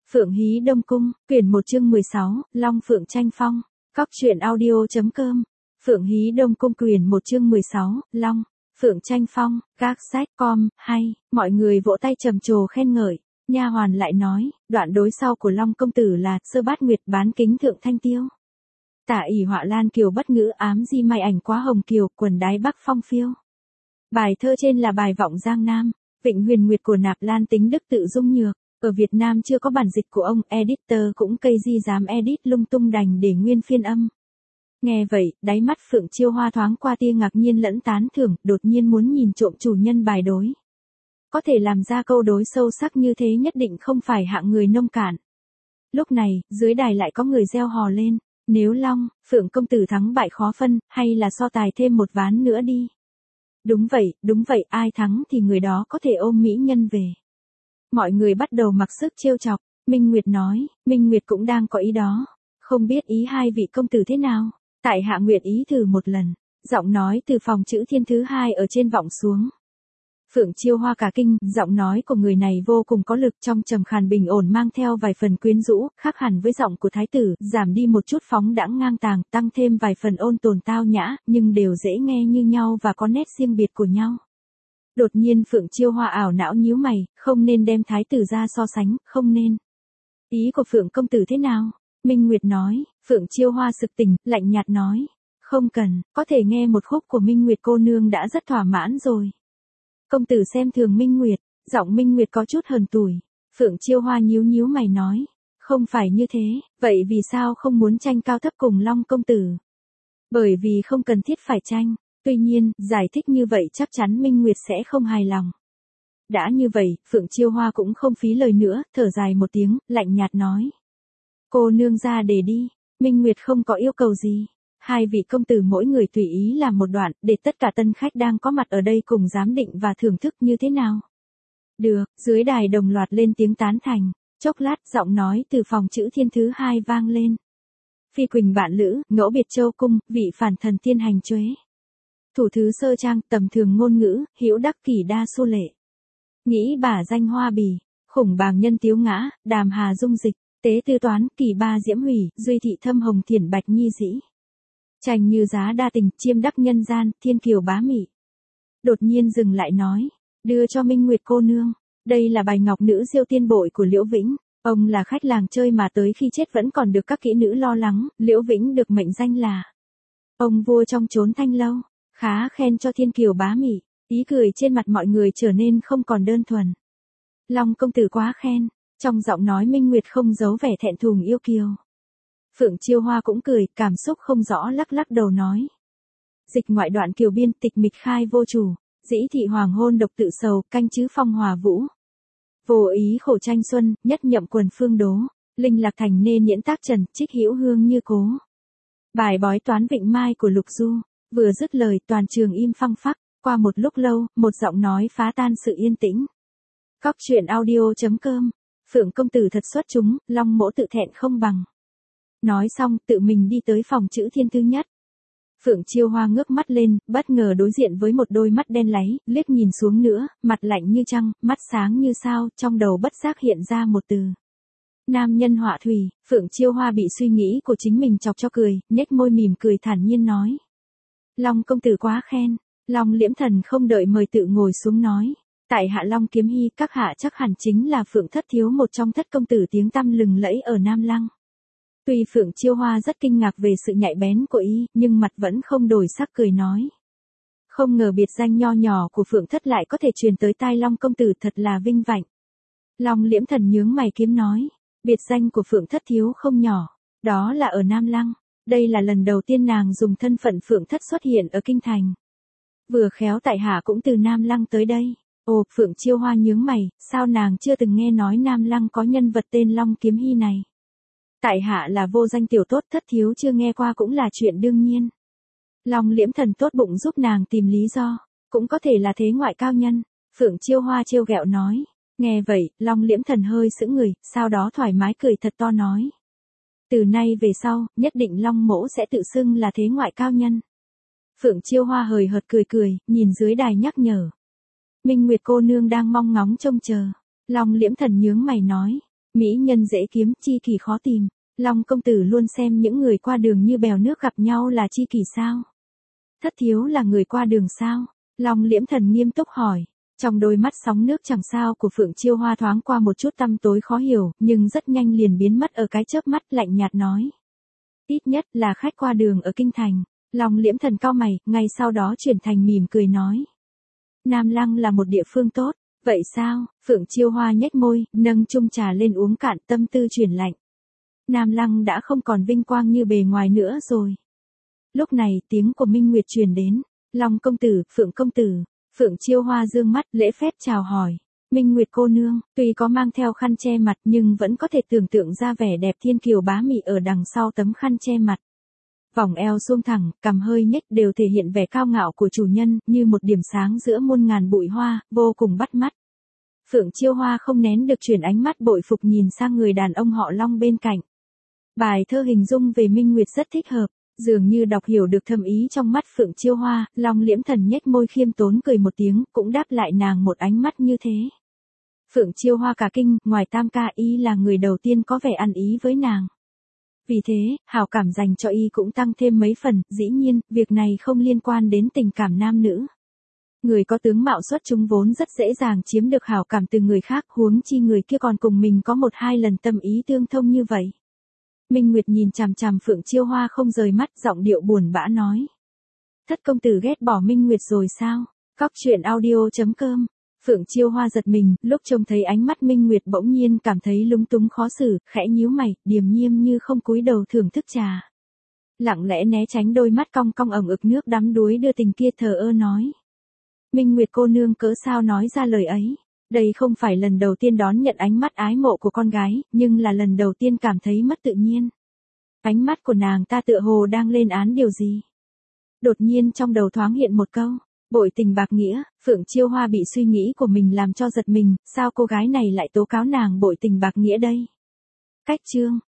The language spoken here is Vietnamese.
Phượng Hí Đông Cung, quyển 1 chương 16, Long Phượng tranh phong. Cóc truyện audio.com. Phượng Hí Đông Cung quyển 1 chương 16, Long Phượng tranh phong. Các sách com hay, mọi người vỗ tay trầm trồ khen ngợi. Nha hoàn lại nói, đoạn đối sau của Long công tử là sơ bát nguyệt bán kính thượng thanh tiêu. Tả ỷ họa lan kiều bất ngữ ám di mai ảnh quá hồng kiều, quần đái bắc phong phiêu. Bài thơ trên là bài vọng Giang Nam, Vịnh Huyền Nguyệt của Nạp Lan Tính Đức tự dung nhược. Ở Việt Nam chưa có bản dịch của ông, editor cũng cây di dám edit lung tung đành để nguyên phiên âm. Nghe vậy, đáy mắt Phượng Chiêu Hoa thoáng qua tia ngạc nhiên lẫn tán thưởng, đột nhiên muốn nhìn trộm chủ nhân bài đối. Có thể làm ra câu đối sâu sắc như thế nhất định không phải hạng người nông cạn. Lúc này, dưới đài lại có người reo hò lên, nếu Long, Phượng công tử thắng bại khó phân, hay là so tài thêm một ván nữa đi. Đúng vậy, ai thắng thì người đó có thể ôm mỹ nhân về. Mọi người bắt đầu mặc sức trêu chọc, Minh Nguyệt nói, Minh Nguyệt cũng đang có ý đó. Không biết ý hai vị công tử thế nào? Tại hạ nguyện ý thử một lần. Giọng nói từ phòng chữ thiên thứ hai ở trên vọng xuống. Phượng Chiêu Hoa cả kinh, giọng nói của người này vô cùng có lực, trong trầm khàn bình ổn mang theo vài phần quyến rũ, khác hẳn với giọng của thái tử, giảm đi một chút phóng đãng ngang tàng, tăng thêm vài phần ôn tồn tao nhã, nhưng đều dễ nghe như nhau và có nét riêng biệt của nhau. Đột nhiên Phượng Chiêu Hoa ảo não nhíu mày, không nên đem thái tử ra so sánh, không nên. Ý của Phượng công tử thế nào? Minh Nguyệt nói. Phượng Chiêu Hoa sực tỉnh, lạnh nhạt nói, không cần, có thể nghe một khúc của Minh Nguyệt cô nương đã rất thỏa mãn rồi. Công tử xem thường Minh Nguyệt, giọng Minh Nguyệt có chút hờn tủi. Phượng Chiêu Hoa nhíu mày nói, không phải như thế, vậy vì sao không muốn tranh cao thấp cùng Long công tử? Bởi vì không cần thiết phải tranh. Tuy nhiên, giải thích như vậy chắc chắn Minh Nguyệt sẽ không hài lòng. Đã như vậy, Phượng Chiêu Hoa cũng không phí lời nữa, thở dài một tiếng, lạnh nhạt nói. Cô nương ra để đi, Minh Nguyệt không có yêu cầu gì. Hai vị công tử mỗi người tùy ý làm một đoạn, để tất cả tân khách đang có mặt ở đây cùng giám định và thưởng thức như thế nào. Được, dưới đài đồng loạt lên tiếng tán thành, chốc lát giọng nói từ phòng chữ thiên thứ hai vang lên. Phi quỳnh bạn lữ, ngẫu biệt châu cung, vị phản thần tiên hành chuế. Thủ thứ sơ trang, tầm thường ngôn ngữ, hữu đắc kỷ đa xu lệ. Nghĩ bà danh hoa bì, khủng bàng nhân tiếu ngã, đàm hà dung dịch, tế tư toán, kỳ ba diễm hủy, duy thị thâm hồng thiển bạch nhi dĩ. Tranh như giá đa tình, chiêm đắc nhân gian, thiên kiều bá mị. Đột nhiên dừng lại nói, đưa cho Minh Nguyệt cô nương, đây là bài ngọc nữ diêu tiên bội của Liễu Vĩnh. Ông là khách làng chơi mà tới khi chết vẫn còn được các kỹ nữ lo lắng, Liễu Vĩnh được mệnh danh là ông vua trong chốn thanh lâu. Khá khen cho thiên kiều bá mị, ý cười trên mặt mọi người trở nên không còn đơn thuần. Long công tử quá khen, trong giọng nói Minh Nguyệt không giấu vẻ thẹn thùng yêu kiều. Phượng Chiêu Hoa cũng cười, cảm xúc không rõ lắc đầu nói. Dịch ngoại đoạn kiều biên tịch mịch khai vô chủ, dĩ thị hoàng hôn độc tự sầu, canh chứ phong hòa vũ. Vô ý khổ tranh xuân, nhất nhậm quần phương đố, linh lạc thành nên nhiễn tác trần, trích hữu hương như cố. Bài bói toán vịnh mai của Lục Du. Vừa dứt lời toàn trường im phăng phắc, qua một lúc lâu, một giọng nói phá tan sự yên tĩnh. Cóc truyện audio.com. Phượng công tử thật xuất chúng, Long mỗ tự thẹn không bằng. Nói xong, tự mình đi tới phòng chữ thiên thứ nhất. Phượng Chiêu Hoa ngước mắt lên, bất ngờ đối diện với một đôi mắt đen láy, liếc nhìn xuống nữa, mặt lạnh như trăng, mắt sáng như sao, trong đầu bất giác hiện ra một từ. Nam nhân họa thủy. Phượng Chiêu Hoa bị suy nghĩ của chính mình chọc cho cười, nhếch môi mỉm cười thản nhiên nói. Long công tử quá khen. Long Liễm Thần không đợi mời tự ngồi xuống nói. Tại hạ Long Kiếm Hy, các hạ chắc hẳn chính là Phượng thất thiếu một trong thất công tử tiếng tăm lừng lẫy ở Nam Lăng. Tuy Phượng Chiêu Hoa rất kinh ngạc về sự nhạy bén của y, nhưng mặt vẫn không đổi sắc cười nói. Không ngờ biệt danh nho nhỏ của Phượng thất lại có thể truyền tới tai Long công tử, thật là vinh vạnh. Long Liễm Thần nhướng mày kiếm nói. Biệt danh của Phượng thất thiếu không nhỏ, đó là ở Nam Lăng. Đây là lần đầu tiên nàng dùng thân phận Phượng thất xuất hiện ở kinh thành. Vừa khéo tại hạ cũng từ Nam Lăng tới đây. Ồ, Phượng Chiêu Hoa nhướng mày, sao nàng chưa từng nghe nói Nam Lăng có nhân vật tên Long Kiếm Hy này? Tại hạ là vô danh tiểu tốt, thất thiếu chưa nghe qua cũng là chuyện đương nhiên. Long Liễm Thần tốt bụng giúp nàng tìm lý do, cũng có thể là thế ngoại cao nhân. Phượng Chiêu Hoa trêu ghẹo nói. Nghe vậy, Long Liễm Thần hơi sững người, sau đó thoải mái cười thật to nói. Từ nay về sau, nhất định Long mỗ sẽ tự xưng là thế ngoại cao nhân. Phượng Chiêu Hoa hời hợt cười, nhìn dưới đài nhắc nhở. Minh Nguyệt cô nương đang mong ngóng trông chờ. Long Liễm Thần nhướng mày nói. Mỹ nhân dễ kiếm, tri kỷ khó tìm. Long công tử luôn xem những người qua đường như bèo nước gặp nhau là tri kỷ sao? Thất thiếu là người qua đường sao? Long Liễm Thần nghiêm túc hỏi. Trong đôi mắt sóng nước chẳng sao của Phượng Chiêu Hoa thoáng qua một chút tăm tối khó hiểu, nhưng rất nhanh liền biến mất ở cái chớp mắt, lạnh nhạt nói. Ít nhất là khách qua đường ở kinh thành. Long Liễm Thần cau mày, ngay sau đó chuyển thành mỉm cười nói. Nam Lăng là một địa phương tốt. Vậy sao? Phượng Chiêu Hoa nhếch môi, nâng chung trà lên uống cạn, tâm tư chuyển lạnh. Nam Lăng đã không còn vinh quang như bề ngoài nữa rồi. Lúc này tiếng của Minh Nguyệt truyền đến. Long công tử, Phượng công tử. Phượng Chiêu Hoa dương mắt lễ phép chào hỏi. Minh Nguyệt cô nương, tuy có mang theo khăn che mặt nhưng vẫn có thể tưởng tượng ra vẻ đẹp thiên kiều bá mị ở đằng sau tấm khăn che mặt. Vòng eo suông thẳng, cằm hơi nhếch đều thể hiện vẻ cao ngạo của chủ nhân, như một điểm sáng giữa muôn ngàn bụi hoa, vô cùng bắt mắt. Phượng Chiêu Hoa không nén được chuyển ánh mắt bội phục nhìn sang người đàn ông họ Long bên cạnh. Bài thơ hình dung về Minh Nguyệt rất thích hợp, dường như đọc hiểu được thâm ý trong mắt Phượng Chiêu Hoa, Long Liễm Thần nhếch môi khiêm tốn cười một tiếng, cũng đáp lại nàng một ánh mắt như thế. Phượng Chiêu Hoa cả kinh, ngoài Tam ca y là người đầu tiên có vẻ ăn ý với nàng. Vì thế, hảo cảm dành cho y cũng tăng thêm mấy phần, dĩ nhiên, việc này không liên quan đến tình cảm nam nữ. Người có tướng mạo xuất chúng vốn rất dễ dàng chiếm được hảo cảm từ người khác, huống chi người kia còn cùng mình có một hai lần tâm ý tương thông như vậy. Minh Nguyệt nhìn chằm chằm Phượng Chiêu Hoa không rời mắt, giọng điệu buồn bã nói. Thất công tử ghét bỏ Minh Nguyệt rồi sao? Cóc truyện audio.com. Phượng Chiêu Hoa giật mình, lúc trông thấy ánh mắt Minh Nguyệt bỗng nhiên cảm thấy lúng túng khó xử, khẽ nhíu mày, điềm nhiên như không cúi đầu thưởng thức trà. Lặng lẽ né tránh đôi mắt cong cong ẩn ực nước đắm đuối đưa tình kia, thờ ơ nói. Minh Nguyệt cô nương cỡ sao nói ra lời ấy? Đây không phải lần đầu tiên đón nhận ánh mắt ái mộ của con gái, nhưng là lần đầu tiên cảm thấy mất tự nhiên. Ánh mắt của nàng ta tựa hồ đang lên án điều gì? Đột nhiên trong đầu thoáng hiện một câu. Bội tình bạc nghĩa. Phượng Chiêu Hoa bị suy nghĩ của mình làm cho giật mình, sao cô gái này lại tố cáo nàng bội tình bạc nghĩa đây? Cách chương.